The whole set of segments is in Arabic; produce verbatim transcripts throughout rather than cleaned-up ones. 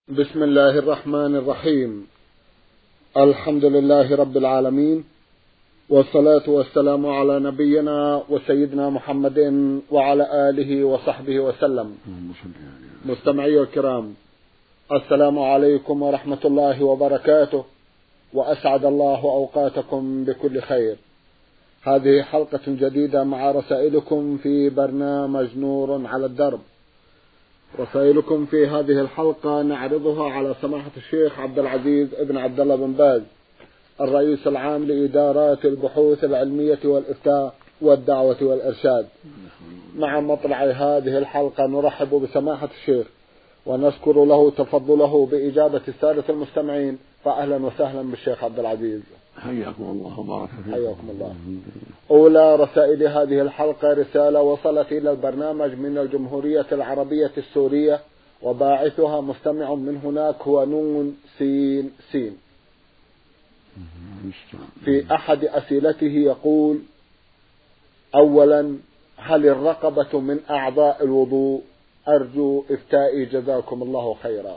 بسم الله الرحمن الرحيم. الحمد لله رب العالمين، والصلاة والسلام على نبينا وسيدنا محمد وعلى آله وصحبه وسلم. مستمعي الكرام، السلام عليكم ورحمة الله وبركاته، وأسعد الله أوقاتكم بكل خير. هذه حلقة جديدة مع رسائلكم في برنامج نور على الدرب. رسائلكم في هذه الحلقة نعرضها على سماحة الشيخ عبد العزيز ابن عبد الله بن باز، الرئيس العام لإدارات البحوث العلمية والإفتاء والدعوة والإرشاد. مع مطلع هذه الحلقة نرحب بسماحة الشيخ ونشكر له تفضله بإجابة السادة المستمعين، فأهلا وسهلا بالشيخ عبد العزيز. حياكم الله وبارك فيكم. حياكم الله. أولى رسائل هذه الحلقة رسالة وصلت إلى البرنامج من الجمهورية العربية السورية، وباعثها مستمع من هناك هو نون سين سين. في أحد أسئلته يقول: أولا، هل الرقبة من أعضاء الوضوء؟ أرجو إفتائي جزاكم الله خيرا.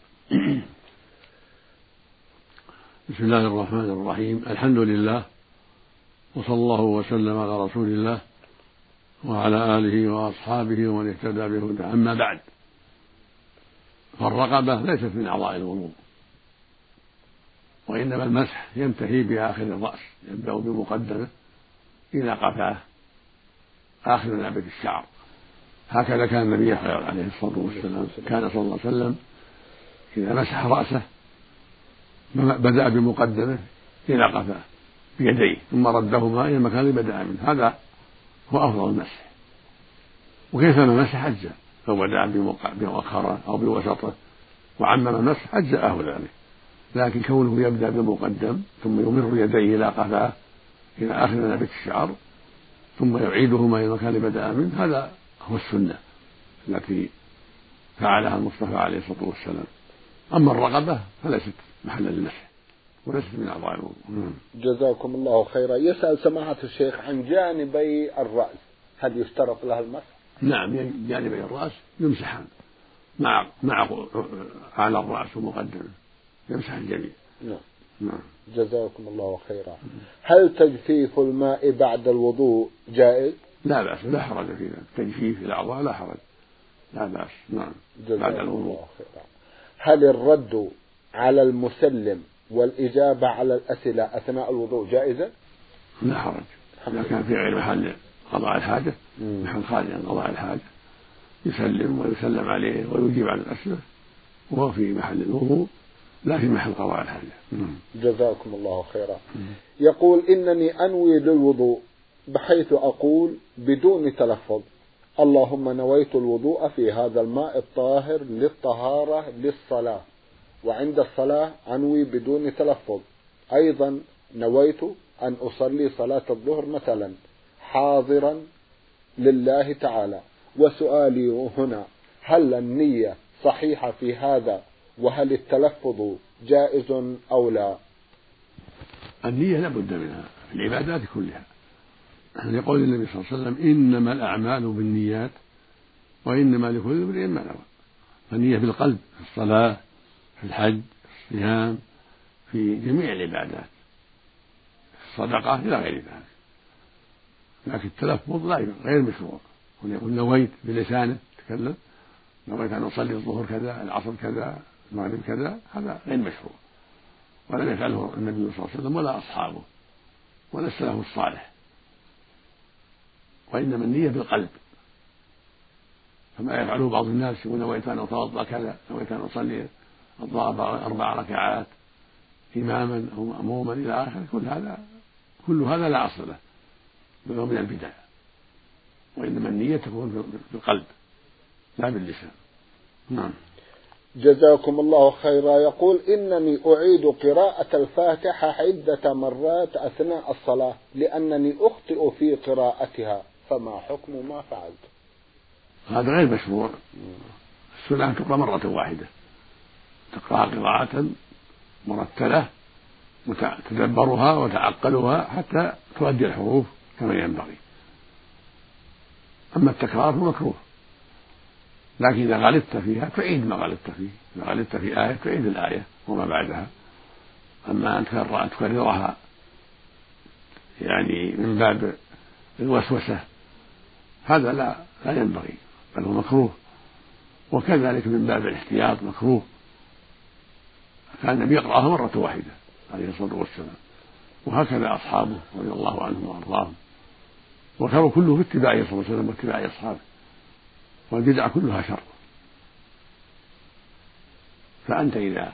بسم الله الرحمن الرحيم. الحمد لله، وصلى الله وسلم على رسول الله وعلى آله وأصحابه ومن اهتدى بهداه. أما بعد، فالرقبة ليست من أعضاء الوضوء، وإنما المسح ينتهي بآخر الرأس، يبدأ بمقدمه إلى قفاه آخر نابت الشعر. هكذا كان النبي عليه الصلاة والسلام، كان صلى الله عليه وسلم إذا مسح رأسه بدأ بمقدمه إلى قفاه بيديه، ثم ردهما إلى المكان اللي بدأ منه. هذا هو أفضل المسح، وكيفما مسح أجزأ، لو بدأ بمؤخره أو بوسطه وعمم المسح أجزأه ذلك. لكن كونه يبدأ بمقدم ثم يمر يديه إلى قفاه إلى آخر نابت الشعر ثم يعيدهما إلى المكان اللي بدأ منه، هذا هو السنة التي فعلها المصطفى عليه الصلاة والسلام. أما الرقبة فليست محل للمسح وليست من أعضاء الوضوء. جزاكم الله خيرا. يسأل سماحة الشيخ عن جانبي الرأس، هل يشترط لها المسح؟ نعم، جانبي الرأس يمسحان مع مع على الرأس ومقدمه، يمسح الجميع. نعم. نعم. جزاكم الله خيرا. هل تجفيف الماء بعد الوضوء جائز؟ لا بأس، لا حرج في ذلك. تجفيف الأعضاء لا حرج، لا بأس. نعم. بعد الوضوء. هل الرد على المسلم والإجابة على الأسئلة أثناء الوضوء جائزة؟ لا حرج إذا كان في غير محل قضاء الحاجة، محل خارج عن قضاء الحاجة، يسلم ويسلم عليه ويجيب عن الأسئلة وهو في محل الوضوء لا في محل قضاء الحاجة. جزاكم الله خيرا. يقول: إنني أنوي للوضوء بحيث أقول بدون تلفظ: اللهم نويت الوضوء في هذا الماء الطاهر للطهارة للصلاة، وعند الصلاة أنوي بدون تلفظ. أيضا نويت أن أصلي صلاة الظهر مثلا حاضرا لله تعالى. وسؤالي هنا: هل النية صحيحة في هذا؟ وهل التلفظ جائز أو لا؟ النية لا بد منها في العبادات كلها، يقول النبي صلى الله عليه وسلم: إنما الأعمال بالنيات وإنما لكل امرئ ما نوى. فالنية بالقلب في الصلاة، في الحج، في الصيام، في جميع العبادات، في الصدقة إلى غير ذلك. لكن التلفظ لا غير مشروع، يقول نويت بلسانه تكلم، نويت أن أصلي الظهر كذا، العصر كذا، المغرب كذا، هذا غير مشروع، ولم يفعله النبي صلى الله عليه وسلم ولا أصحابه ولا السلف الصالح. وإنما النية بالقلب، فما يفعله بعض الناس يقول نويت أن أتوضأ كذا، نويت أن أصلي الظهر أربع ركعات إماما أو مأموما إلى آخره، كل هذا كل هذا لا أصل له، بل هو من البدع. وإنما النية تكون بالقلب لا باللسان. نعم. جزاكم الله خيرا. يقول: إنني أعيد قراءة الفاتحة عدة مرات أثناء الصلاة لأنني أخطئ في قراءتها، فما حكم ما فعلت؟ هذا غير مشروع. السنة تقرأ مرة واحدة، تقرأ قراءة مرتلة تدبرها وتعقلها حتى تؤدي الحروف كما ينبغي. أما التكرار فمكروه، لكن إذا غلطت فيها فعيد ما غلطت فيه، إذا غلطت في آية تعيد الآية وما بعدها. أما أن تكررها يعني من باب الوسوسة هذا لا لا ينبغي، بل هو مكروه. وكذلك من باب الاحتياط مكروه. كان النبي يقرأها مرة واحدة عليه الصلاة والسلام، وهكذا أصحابه رضي الله عنهم وأرضاهم، وكانوا كله في اتباعه صلى الله عليه وسلم واتباع أصحابه، والبدع كلها شر. فأنت إذا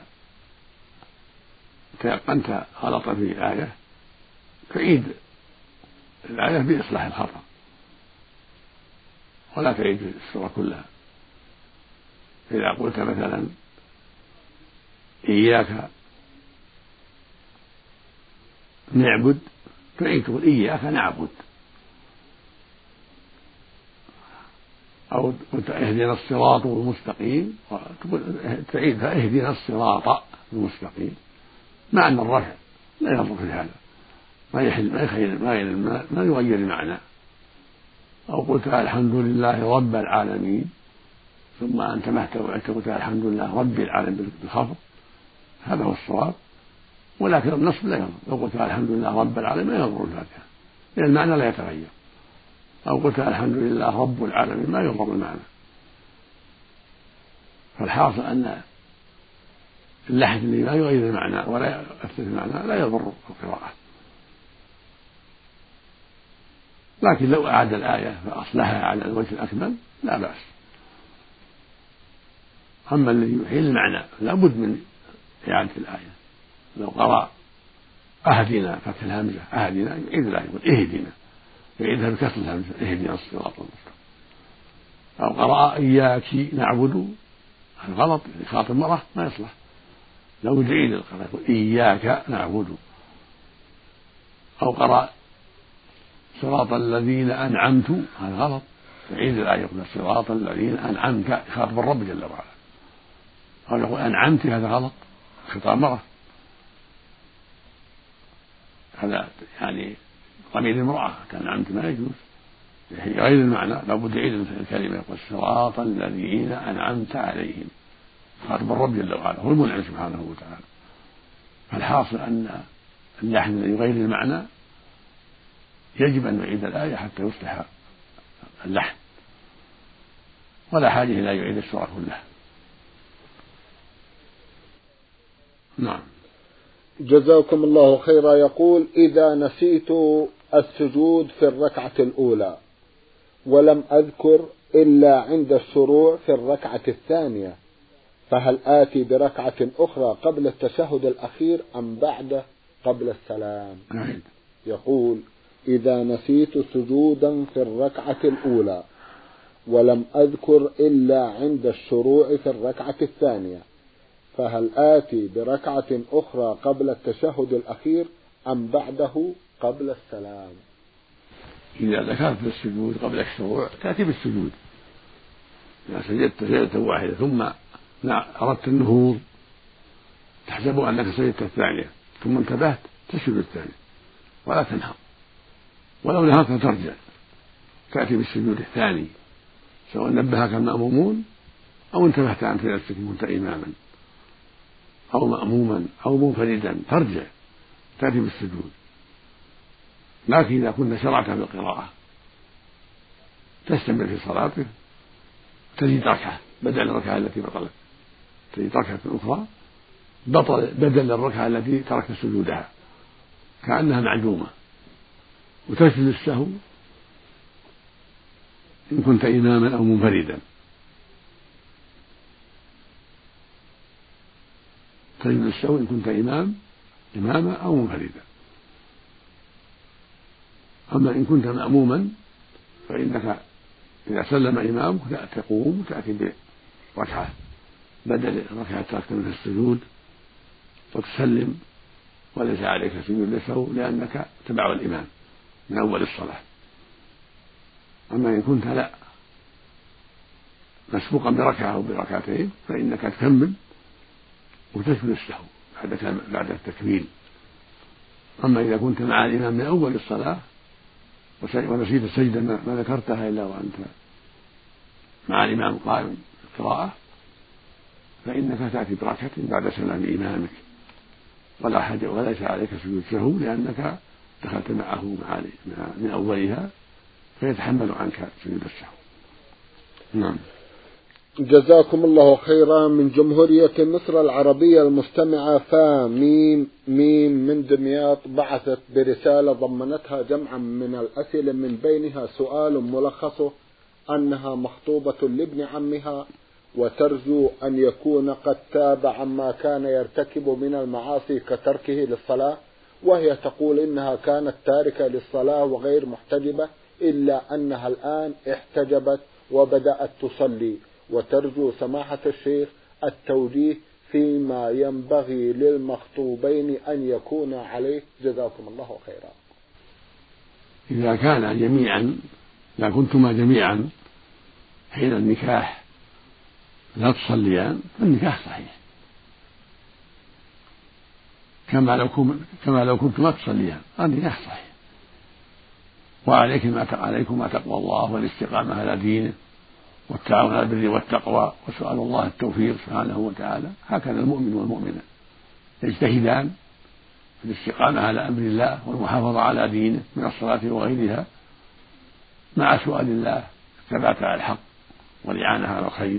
تيقنت غلطا في آية تعيد الآية بإصلاح الخطأ، ولا تعيد السورة كلها. إذا قلت مثلا إياك نعبد تعيد تقول إياك نعبد، أو قلت اهدنا الصراط المستقيم تعيدها اهدنا الصراط المستقيم، مع أن الرفع لا يضر في هذا، ما يحل ما يخيل ما, ما يغير المعنى. أو قلت الحمد لله رب العالمين ثم أنت ما قلت الحمد لله رب العالمين بالخفض، هذا هو الصواب. ولكن النصب لا يضر، لو قلت الحمد لله رب العالمين ما يضر الفاتحة لأن المعنى لا يتغير. أو قلت الحمد لله رب العالمين ما يضر المعنى. فالحاصل أن اللحن الذي لا يغير المعنى ولا يؤثر في المعنى لا يضر القراءة. لكن لو أعاد الآية فأصلحها على الوجه الأكمل لا بأس. أما الذي يحيل المعنى لا بد من إعادة الآية. لو قرأ أهدنا فتح الهمزة أهدنا يعيد الآية يقول اهدنا، يعيدها بكسر الهمزة اهدنا الصراط المستقيم. أو قرأ إياك نعبد غلط يخاطب المرأة ما يصلح، لو يعيد القراءة يقول إياك نعبد. أو قرأ صراط الذين أنعمت هذا غلط يعيد الآية يقول صراط الذين أنعمت يخاطب الرب جل وعلا. أو يقول أنعمت هذا غلط خطاب مرة، هذا يعني ضمير المرأة كان أنعمت ما يجوز غير المعنى، لابد يعيد الكلمة يقول صراط الذين أنعمت عليهم خاطب الرب جل وعلا هو المنعم سبحانه وتعالى. فالحاصل أن اللحن الذي يغير المعنى يجب أن نعيد الآية حتى يصلح اللحن، ولا حاجة إلى يعيد السورة كلها. نعم. جزاكم الله خيرا. يقول إذا نسيت السجود في الركعة الأولى ولم أذكر إلا عند الشروع في الركعة الثانية فهل آتي بركعة أخرى قبل التشهد الأخير أم بعده قبل السلام؟ نعم. يقول إذا نسيت سجودا في الركعة الأولى ولم أذكر إلا عند الشروع في الركعة الثانية فهل آتي بركعة أخرى قبل التشهد الأخير أم بعده قبل السلام؟ إذا ذكرت السجود قبل الشروع تأتي بالسجود. إذا سجدت سجدة واحدة ثم أردت النهوض تحسب أنك سجدت الثانية ثم انتبهت تسجد الثانية ولا تنهض، ولو نهضت ترجع تأتي بالسجود الثاني سواء نبهك المأمومون أو انتبهت أنت إلى السجود كنت إماما أو مأموما أو منفردا ترجع تأتي بالسجود. لكن إذا كنت شرعت بالقراءة تستمر في صلاتك تزيد ركعة بدل الركعة التي بطلت، تزيد ركعة أخرى بطل بدل الركعة التي تركت سجودها كأنها معدومة، وتسجد السهو إن كنت إماما أو منفردا، تسجد السهو إن كنت إمام إماما أو منفردا. أما إن كنت مأموما فإنك إذا سلم إمامك تقوم وتأتي بركعة بدل الركعة تركت منها السجود وتسلم وليس عليك سجود للسهو لأنك تبع الإمام من أول الصلاة. أما إن كنت لا مسبوقا بركعة أو بركعتين فإنك تكمل وتسجد السهو بعد بعد التكميل. أما إذا كنت مع الإمام من أول الصلاة ونسيت السجدة ما ذكرتها إلا وأنت مع الإمام قائم القراءة فإنك تأتي بركعة بعد سلام إمامك، ولا حاجة وليس عليك سجود سهو لأنك دخلت معه من أولها، فيتحمل عنك سجود السهو. نعم. جزاكم الله خيرا. من جمهورية مصر العربية المستمعة فا ميم ميم من دمياط بعثت برسالة ضمنتها جمعا من الأسئلة، من بينها سؤال ملخصه أنها مخطوبة لابن عمها وترجو أن يكون قد تاب عما كان يرتكب من المعاصي كتركه للصلاة، وهي تقول إنها كانت تاركة للصلاة وغير محتجبة، إلا أنها الآن احتجبت وبدأت تصلي، وترجو سماحة الشيخ التوجيه فيما ينبغي للمخطوبين أن يكون عليه، جزاكم الله خيرا. إذا كان جميعا، إذا كنتما جميعا حين النكاح لا تصليان فالنكاح صحيح، كما لو كما لو كنتما تصليان النكاح صحيح، وعليكما عليكما تقوى الله والاستقامة على دينه والتعاون على البر والتقوى وسؤال الله التوفيق سبحانه وتعالى. هكذا المؤمن والمؤمنة يجتهدان في الاستقامة على أمر الله والمحافظة على دينه من الصلاة وغيرها، مع سؤال الله الثبات على الحق والإعانة على الخير.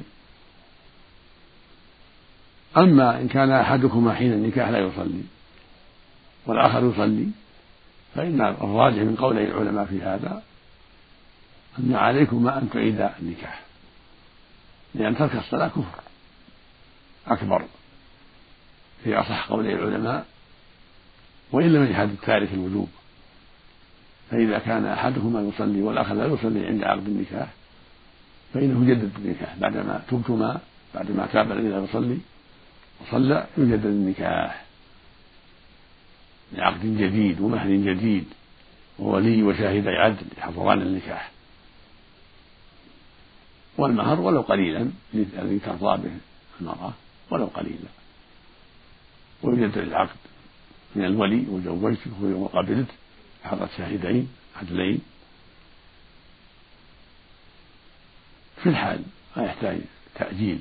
أما إن كان أحدكما حين النكاح لا يصلي والآخر يصلي، فإن الراجح من قولي العلماء في هذا أن عليكما أن تعيدا النكاح، لأن ترك الصلاة كفر أكبر في أصح قولي العلماء، وإن لم يجحد التارك الوجوب. فإذا كان أحدهما يصلي والآخر لا يصلي عند عقد النكاح فإنه يجدد النكاح بعدما تبتما، بعدما تاب الذي لا يصلي وصلى يجدد النكاح لعقد جديد ومهر جديد وولي وشاهدي عدل يحضران النكاح، والمهر ولو قليلا الذي ترضى به المرأة ولو قليلا، ويجدد العقد من الولي وزوجته وقبلت حضرت شاهدين عدلين. في الحال لا يحتاج تأجيل،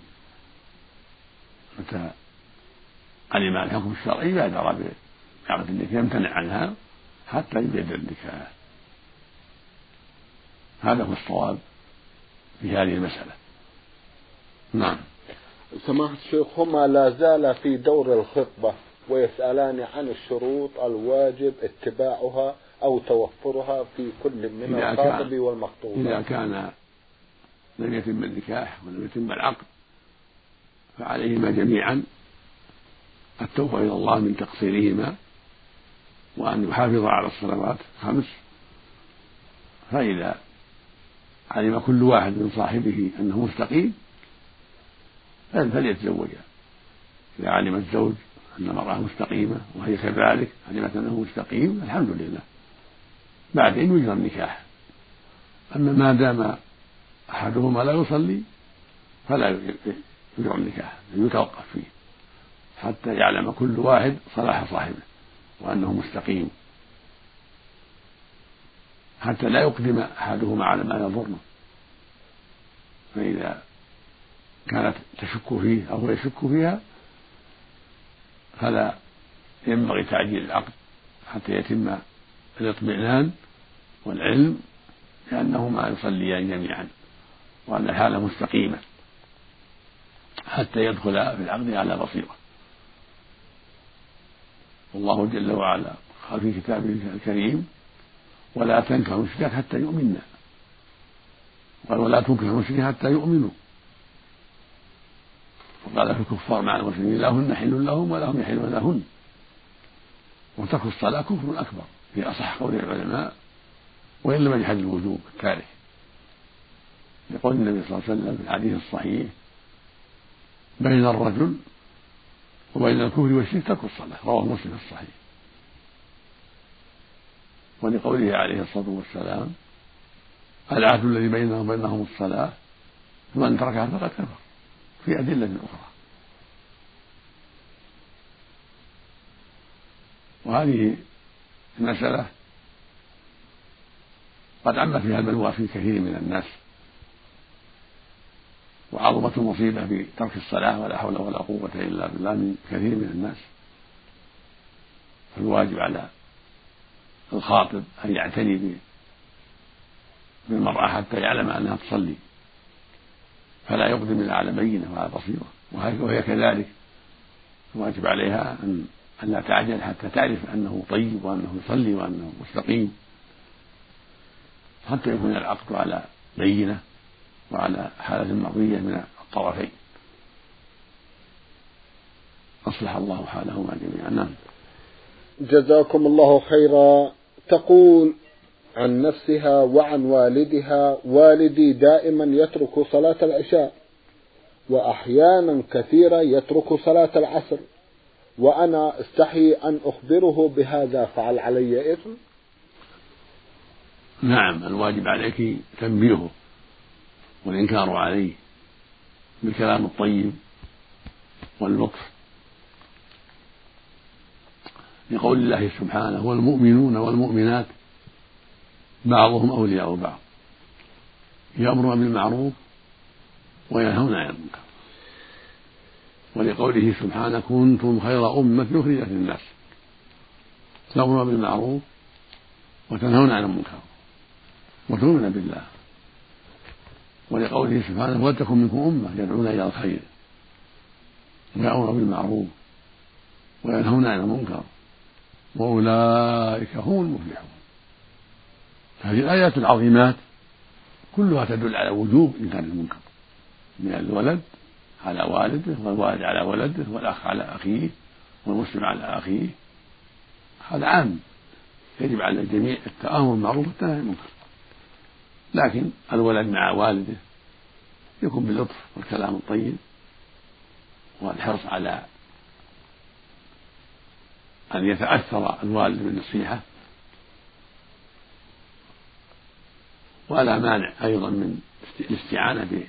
متى علم الحكم الشرعي بادر بعقد النكاح يمتنع عنها حتى يجدد النكاح. هذا هو الصواب في هذه المسألة. نعم. سماحة الشيخ، هما لا زال في دور الخطبة ويسألان عن الشروط الواجب اتباعها أو توفرها في كل من الخاطب والمخطوب. إذا كان لم يتم النكاح ولم يتم العقد فعليهما جميعا التوبة إلى الله من تقصيرهما وأن يحافظا على الصلوات خمس. فإذا علم كل واحد من صاحبه أنه مستقيم فليتزوجا. إذا علم الزوج أن المرأة مستقيمة وهي كذلك علمت أنه مستقيم الحمد لله، بعدين يجرى النكاح. أما ما دام أحدهما لا يصلي فلا يجرى النكاح، يتوقف فيه حتى يعلم كل واحد صلاح صاحبه وأنه مستقيم، حتى لا يقدم أحدهما على ما يضره. فإذا كانت تشك فيه أو يشك فيها فلا ينبغي تعجيل العقد حتى يتم الاطمئنان والعلم لأنهما يصليان جميعا وأن الحالة مستقيمة حتى يدخل في العقد على بصيرة. والله جل وعلا قال في كتابه الكريم: ولا تنكحوا المشركات حتى يؤمنن، قال: ولا تنكحوا المشركين حتى يؤمنوا. وقال في الكفار مع المسلمين: لا هن حل لهم ولا هم يحلون لهن. وترك الصلاة كفر أكبر في أصح قول العلماء، وإن لم يجحد الوجوب التارك، يقول النبي صلى الله عليه وسلم في الحديث الصحيح: بين الرجل وبين الكفر والشرك ترك الصلاة، رواه مسلم الصحيح. ولقوله عليه الصلاة والسلام: العهد الذي بيننا وبينهم الصلاة فمن تركها فقد كفر، في أدلة أخرى. وهذه المسألة قد عم فيها البلوى في كثير من الناس، وعظمت المصيبة بترك الصلاة ولا حول ولا قوة إلا بالله من كثير من الناس. فالواجب على الخاطب أن يعتني بالمرأة حتى يعلم أنها تصلي، فلا يقدم إلا على بينة وعلى بصيرة، وهي كذلك الواجب عليها أن لا تعجل حتى تعرف أنه طيب وأنه يصلي وأنه مستقيم، حتى يكون العقد على بينة وعلى حالة مرضية من الطرفين. أصلح الله حالهما جميعا. نعم. جزاكم الله خيرا. تقول عن نفسها وعن والدها: والدي دائما يترك صلاة العشاء، وأحيانا كثيرة يترك صلاة العصر، وأنا استحي أن أخبره بهذا، فعل علي إثم؟ نعم، الواجب عليك تنبيهه والإنكار عليه بالكلام الطيب واللطف، لقول الله سبحانه: والمؤمنون والمؤمنات بعضهم أولياء بعض يأمرون بالمعروف وينهون عن المنكر، ولقوله سبحانه: كنتم خير أمة أخرجت للناس تأمرون بالمعروف وتنهون عن المنكر وتؤمنون بالله، ولقوله سبحانه: ولتكن منكم أمة يدعون إلى الخير ويأمرون بالمعروف وينهون عن المنكر وأولئك هم المفلحون. هذه الآيات العظيمات كلها تدل على وجوب إنكار المنكر، من الولد على والده، والوالد على ولده، والأخ على أخيه، والمسلم على أخيه. هذا عام، يجب على الجميع التآمر بالمعروف والنهي عن المنكر، لكن الولد مع والده يكون باللطف والكلام الطيب والحرص على أن يتأثر الوالد بالنصيحة، ولا مانع أيضا من الاستعانة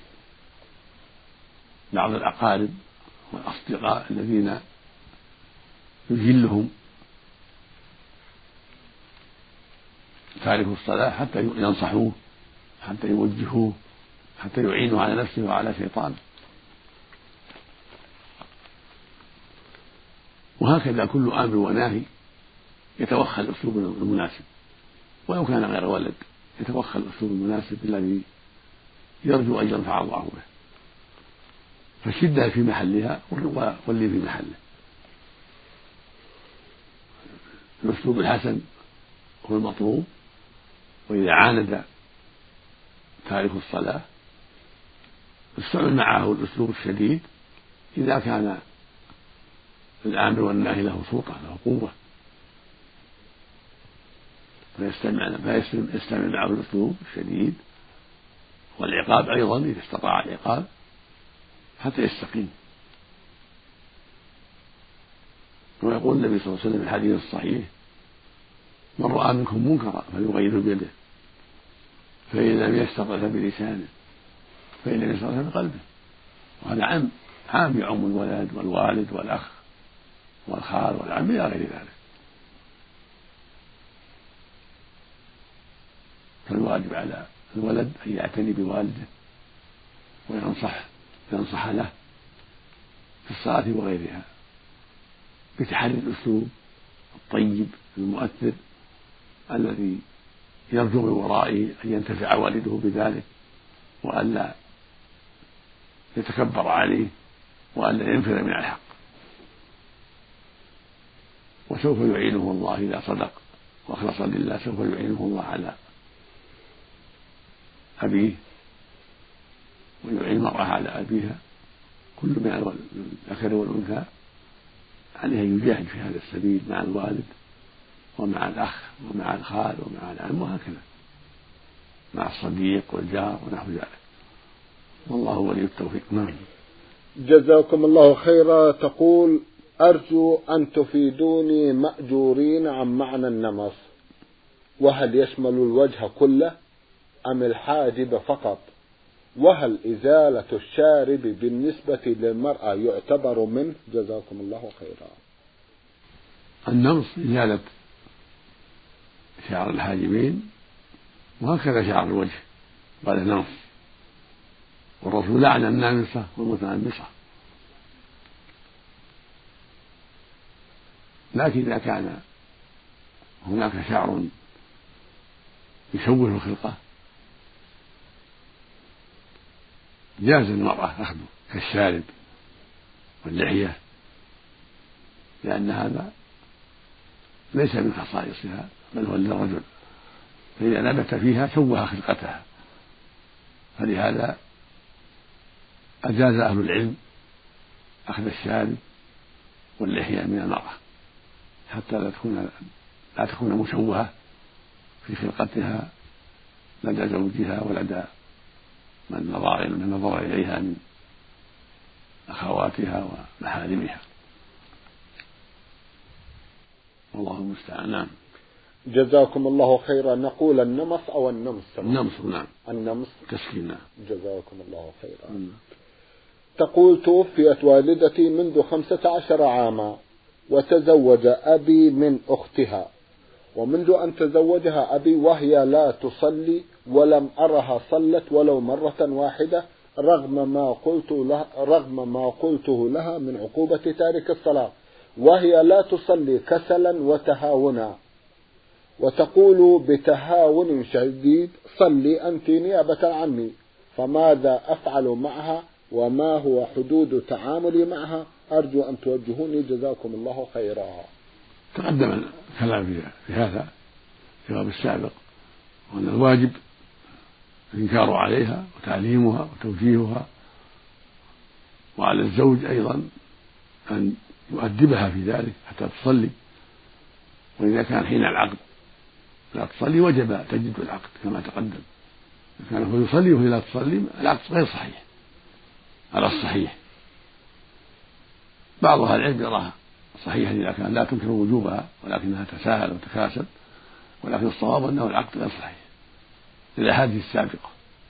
ببعض الأقارب والأصدقاء الذين يجلهم تارك الصلاة حتى ينصحوه، حتى يوجهوه، حتى يعينوا على نفسه وعلى شيطانه. وهكذا كل أمر وناهي يتوخى الأسلوب المناسب، ولو كان غير ولد يتوخى الأسلوب المناسب الذي يرجو أن ينفع الله به، فالشدة في محلها واللي في محله. الأسلوب الحسن هو المطلوب، وإذا عاند تارك الصلاة يستعمل معه الأسلوب الشديد إذا كان الآمر والناهي له سلطة له قوة، فيستعمل فيستعمل معه الأسلوب الشديد والعقاب أيضا إذا استطاع العقاب حتى يستقيم. ويقول النبي صلى الله عليه وسلم في الحديث الصحيح: من رأى منكم منكرا فليغيره بيده، فإن لم يستطع فبلسانه، فإن لم يستطع بقلبه. وهذا عام عام يعم الولد والوالد والأخ والخال والعم إلى غير ذلك. فالواجب على الولد أن يعتني بوالده وينصح ينصح له في الصلاة وغيرها بتحري الأسلوب الطيب المؤثر الذي يرجو من ورائه أن ينتفع والده بذلك، وألا يتكبر عليه، وألا ينفر من الحق. وسوف يعينه الله إذا صدق وأخلص لله، سوف يعينه الله على أبيه ويعين المرأة على أبيها. كل من الذكر والأنثى عليه أن يجاهد في هذا السبيل مع الوالد ومع الأخ ومع الخال ومع العم، وهكذا مع الصديق والجار ونحو ذلك، والله ولي التوفيق. نعم. جزاكم الله خيرا. تقول: أرجو أن تفيدوني مأجورين عن معنى النمص، وهل يشمل الوجه كله أم الحاجب فقط؟ وهل إزالة الشارب بالنسبة للمرأة يعتبر منه؟ جزاكم الله خيرا. النمص إزالة شعر الحاجبين، وهكذا شعر الوجه بعد النمص، والرسول لعن النامصة والمتنمصة. لكن إذا كان هناك شعر يشوه الخلقة جاز المرأة أخذه كالشارب واللحية، لأن هذا ليس من خصائصها بل هو للرجل، فإذا نبت فيها شوه خلقتها، فلهذا أجاز أهل العلم أخذ الشارب واللحية من المرأة حتى لا تكون لا تكون مشوهة في خلقتها لدى زوجها ولدى من نظر من نظر إليها من أخواتها ومحارمها، والله المستعان. نعم. جزاكم الله خيرا. نقول النمص أو النمس؟ النمص. نعم. النمص تسكين. نعم. جزاكم الله خيرا. م. تقول: توفيت والدتي منذ خمسة عشر عاما، وتزوج أبي من أختها، ومنذ أن تزوجها أبي وهي لا تصلي، ولم أرها صلت ولو مرة واحدة، رغم ما قلت لها رغم ما قلته لها من عقوبة تارك الصلاة، وهي لا تصلي كسلا وتهاونا، وتقول بتهاون شديد: صلي أنت نيابة عني. فماذا أفعل معها؟ وما هو حدود تعاملي معها؟ أرجو أن توجهوني جزاكم الله خيرا. تقدم الكلام في هذا في الجواب السابق، وأن الواجب الإنكار عليها وتعليمها وتوجيهها، وعلى الزوج أيضا أن يؤدبها في ذلك حتى تصلي، وإذا كان حين العقد لا تصلي وجب تجديد العقد كما تقدم. إذا كان هو يصلي وهي لا تصلي العقد غير صحيح على الصحيح. بعض أهل العلم يراها صحيحا إذا كان لا تنكر وجوبها ولكنها تساهل وتكاسل، ولكن الصواب أنه العقد غير صحيح للأحاديث السابقة،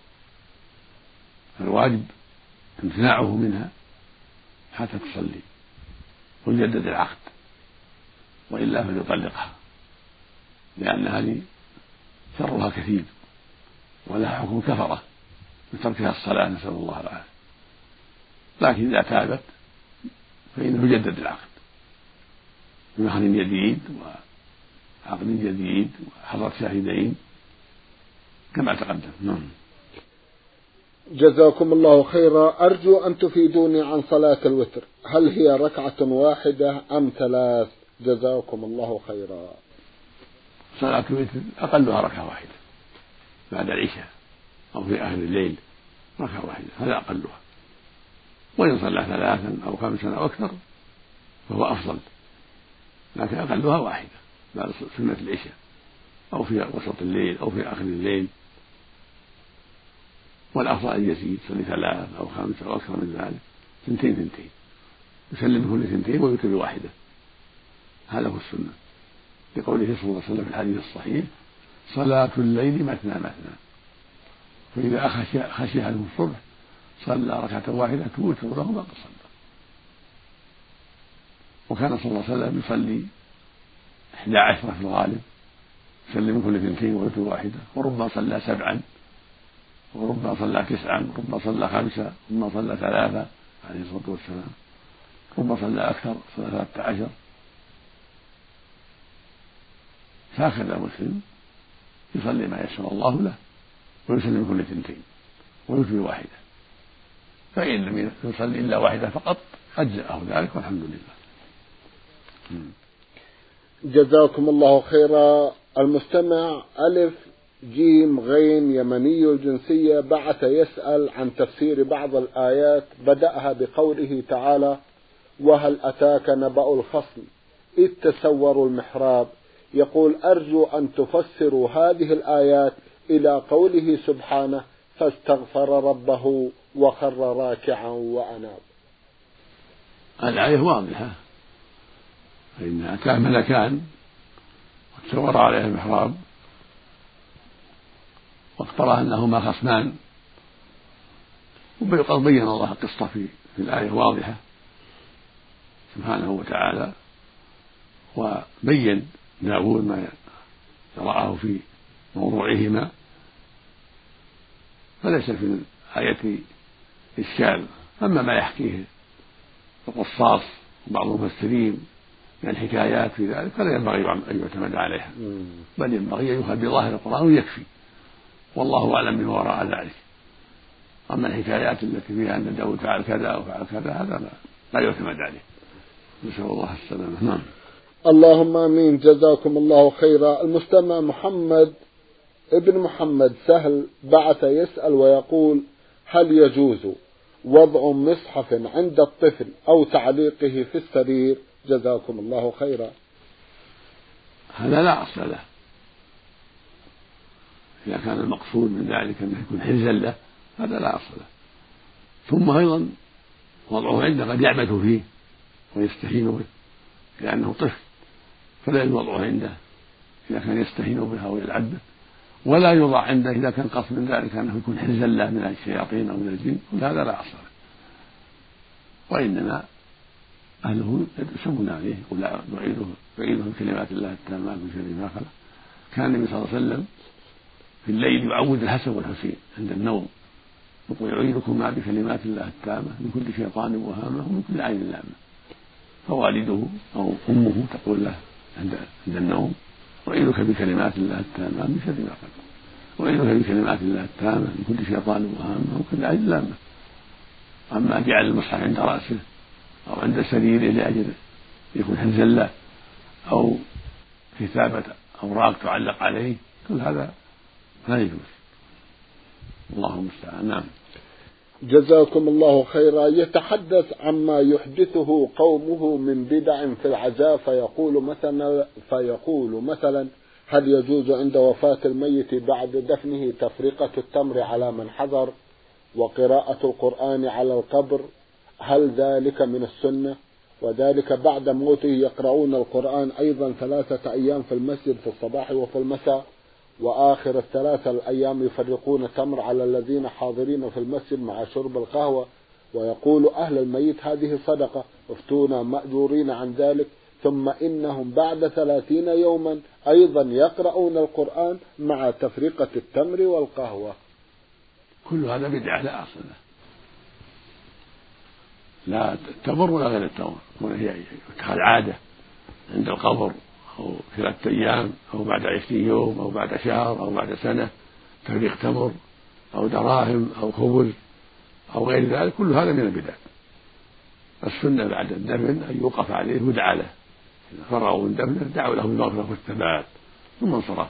فالواجب امتناعه منها حتى تصلي ويجدد العقد، وإلا فليطلقها، لأن هذه شرها كثير ولها حكم كفرة بتركها الصلاة، نسأل الله العافية. لكن إذا تابت فإنه يجدد العقد بمهر جديد وعقد جديد وحضرة شاهدين كما تقدم. نعم. جزاكم الله خيرا. أرجو أن تفيدوني عن صلاة الوتر، هل هي ركعة واحدة أم ثلاث؟ جزاكم الله خيرا. صلاة الوتر أقلها ركعة واحدة بعد العشاء أو في آخر الليل، ركعة واحدة هذا أقلها، وإن صلى ثلاثا أو خمسا أو أكثر فهو أفضل، لكن أقلها واحدة بعد سنة العشاء أو في وسط الليل أو في آخر الليل، والأفضل أن يزيد صلي ثلاث أو خمس أو أكثر من ذلك، ثنتين ثنتين يسلم كل ثنتين ويوتر بواحدة، هذا هو السنة، لقوله صلى الله عليه وسلم في الحديث الصحيح: صلاة الليل مثنى مثنى، فإذا خشي خشي أحدهم الصبح صلى ركعة واحدة توتر له ما قد صلى. وكان صلى الله عليه وسلم يصلي إحدى عشرة في الغالب، يسلم كل ثنتين ويوتر واحدة، وربما صلى سبعا، وربما صلى تسعا، وربما صلى خمسة، وربما صلى ثلاثة عليه الصلاة والسلام، ربما صلى أكثر، صلى ثلاثة عشر. هكذا مسلم يصلي ما يسر الله له ويسلم كل ثنتين ويوتر واحدة، فإن لم يصلي إلا واحدة فقط أجزأه ذلك والحمد لله. جزاكم الله خيرا. المستمع ألف جيم غين يمني الجنسية بعث يسأل عن تفسير بعض الآيات، بدأها بقوله تعالى: وهل أتاك نبأ الخصم إذ تسوروا المحراب. يقول: أرجو أن تفسروا هذه الآيات إلى قوله سبحانه: فاستغفر ربه وخر راكعا وأناب. الآية واضحة، فإن أتاه ملكان وتسور عليه المحراب واقترح أنهما خصمان، وقد بين الله القصة في في الآية واضحة سبحانه وتعالى، وبين داود ما رآه في موضوعهما، فليس في الآية إشكال. أما ما يحكيه القصاص وبعض المفسرين من الحكايات في ذلك فلا ينبغي أن يعتمد عليها، بل ينبغي أن يؤخذ بظاهر القرآن ويكفي، والله أعلم بما وراء ذلك. أما الحكايات التي فيها أن داود فعل كذا وفعل كذا هذا لا, لا يعتمد عليه. نسأل الله السلامة. نعم. اللهم آمين. جزاكم الله خيرا. المستمع محمد ابن محمد سهل بعث يسأل ويقول: هل يجوز وضع مصحف عند الطفل أو تعليقه في السرير؟ جزاكم الله خيرا. هذا لا أصل له، إذا كان المقصود من ذلك أنه يكون حرزا له هذا لا أصل له. ثم أيضا وضعه عنده قد يعبث فيه ويستهين به لأنه طفل، فلا يوضعه عنده إذا كان يستهين بها ويلعب به، ولا يوضع عنده إذا كان قصد من ذلك أنه يكون حرزا له من الشياطين أو من الجن، وهذا لا أصل له. وإنما أهله يسمون عليه ولا نعيده نعيده بكلمات الله التامات من شر ما خلق. كان النبي صلى الله عليه وسلم في الليل يعود الحسن والحسين عند النوم يقول: يعيذكما بكلمات الله التامة من كل شيطان وهامة ومن كل عين لامة. فوالده أو أمه تقول له عند عند النوم: أعيذك بكلمات الله التامة من شر ما خلق، أعيذك بكلمات الله التامة من كل شيطان وهامة ومن كل عين لامة. أما جعل المصحف عند رأسه أو عند سريره لأجل يكون حرزا له أو كتابة أوراق تعلق عليه كل هذا لا يجوز. الله المستعان. نعم. جزاكم الله خيرا. يتحدث عما يحدثه قومه من بدع في العزاء، فيقول مثلا فيقول مثلا هل يجوز عند وفاة الميت بعد دفنه تفرقة التمر على من حضر وقراءة القرآن على القبر؟ هل ذلك من السنة؟ وذلك بعد موته يقرؤون القرآن أيضا ثلاثة أيام في المسجد في الصباح وفي المساء، وآخر الثلاثة الأيام يفرقون التمر على الذين حاضرين في المسجد مع شرب القهوة، ويقول أهل الميت هذه صدقة افتونا مأجورين عن ذلك، ثم إنهم بعد ثلاثين يوما أيضا يقرؤون القرآن مع تفرقة التمر والقهوة. كل هذا بدعة لا أصل له، لا التمر ولا غير التمر، وهي اتخاذ عادة عند القبر أو ثلاثة أيام أو بعد عشرين يوم أو بعد شهر أو بعد سنة تفريق تمر أو دراهم أو خبز أو غير ذلك، كل هذا من البدع. السنة بعد الدفن أن يوقف عليه ودعا له، إذا فرغوا من دفنه دعوا له بالمغفرة والثبات ثم انصرف،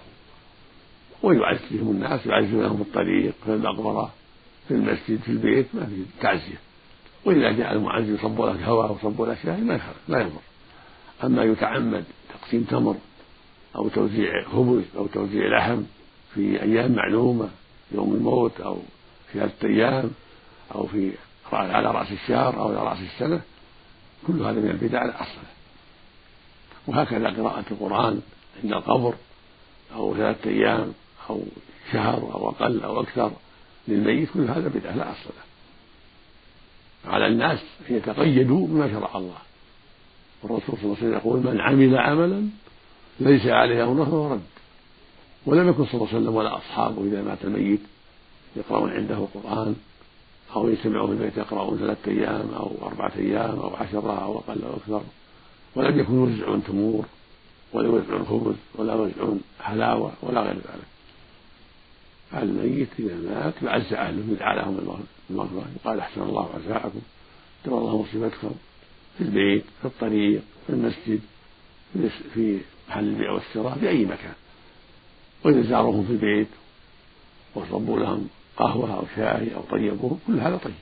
ويعزيهم الناس يعزونهم في الطريق في المقبرة في المسجد في البيت ما في تعزية، وإذا جاء المعزي يصبوا له الهواء وصبوا له شاي ما لا يضر. أما يتعمد تقسيم تمر أو توزيع خبز أو توزيع لحم في أيام معلومة يوم الموت أو في ثلاثة أيام أو في على رأس الشهر أو على رأس السنة، كل هذا من البدع لا أصل له. وهكذا قراءة القرآن عند القبر أو ثلاثة أيام أو شهر أو أقل أو أكثر للميت، كل هذا بدعة لا أصل له. على الناس أن يتقيدوا بما شرع الله، والرسول صلى الله عليه وسلم يقول: من عمل عملا ليس عليه أمرنا فهو رد. ولم يكن صلى الله عليه وسلم ولا أصحابه إذا مات الميت يقرؤون عنده القرآن أو يجتمعوا في البيت يقرؤون ثلاثة أيام أو أربعة أيام أو عشرة أو أقل أو أكثر، ولم يكونوا يوزعون تمور ولا يوزعون خبز ولا يوزعون حلاوة ولا غير ذلك. الميت إذا مات يعزى أهله يدعى لهم المغفرة، يقال: أحسن الله عزاءكم، ترى الله مصيبتكم، في البيت في الطريق في المسجد في محل البيع والشراء في أي مكان. وإذا زاروهم في البيت وصبوا لهم قهوة أو شاي أو طيبوهم كل هذا طيب.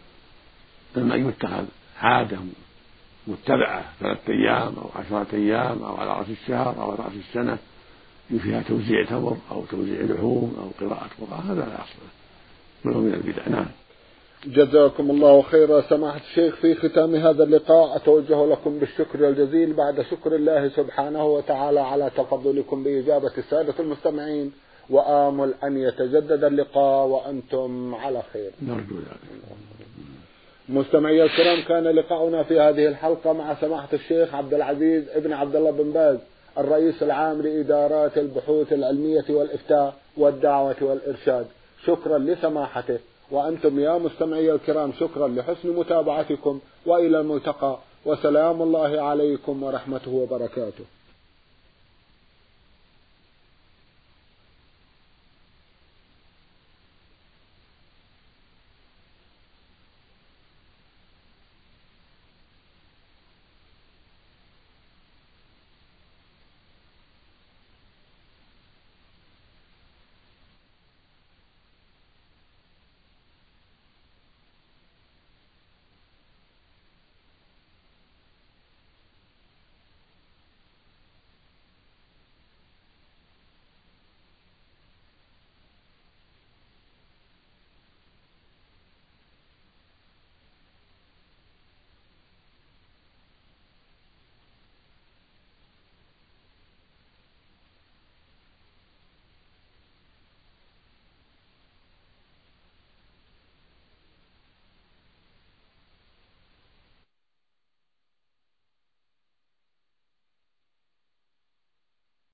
أما أن يتخذ عادة متبعة ثلاثة أيام أو عشرة أيام أو على رأس الشهر أو على رأس السنة فيها توزيع تمر أو توزيع لحوم أو قراءة قرآن، هذا لا أصل له من البدع. نعم. جزاكم الله خيرا. سماحة الشيخ، في ختام هذا اللقاء أتوجه لكم بالشكر الجزيل بعد شكر الله سبحانه وتعالى على تفضلكم بإجابة السادة المستمعين، وآمل أن يتجدد اللقاء وأنتم على خير. نرجو ذلك. مستمعي الكرام، كان لقاؤنا في هذه الحلقة مع سماحة الشيخ عبد العزيز ابن عبد الله بن باز، الرئيس العام لإدارات البحوث العلمية والإفتاء والدعوة والإرشاد. شكرا لسماحته، وأنتم يا مستمعي الكرام شكرا لحسن متابعتكم، وإلى الملتقى، وسلام الله عليكم ورحمته وبركاته.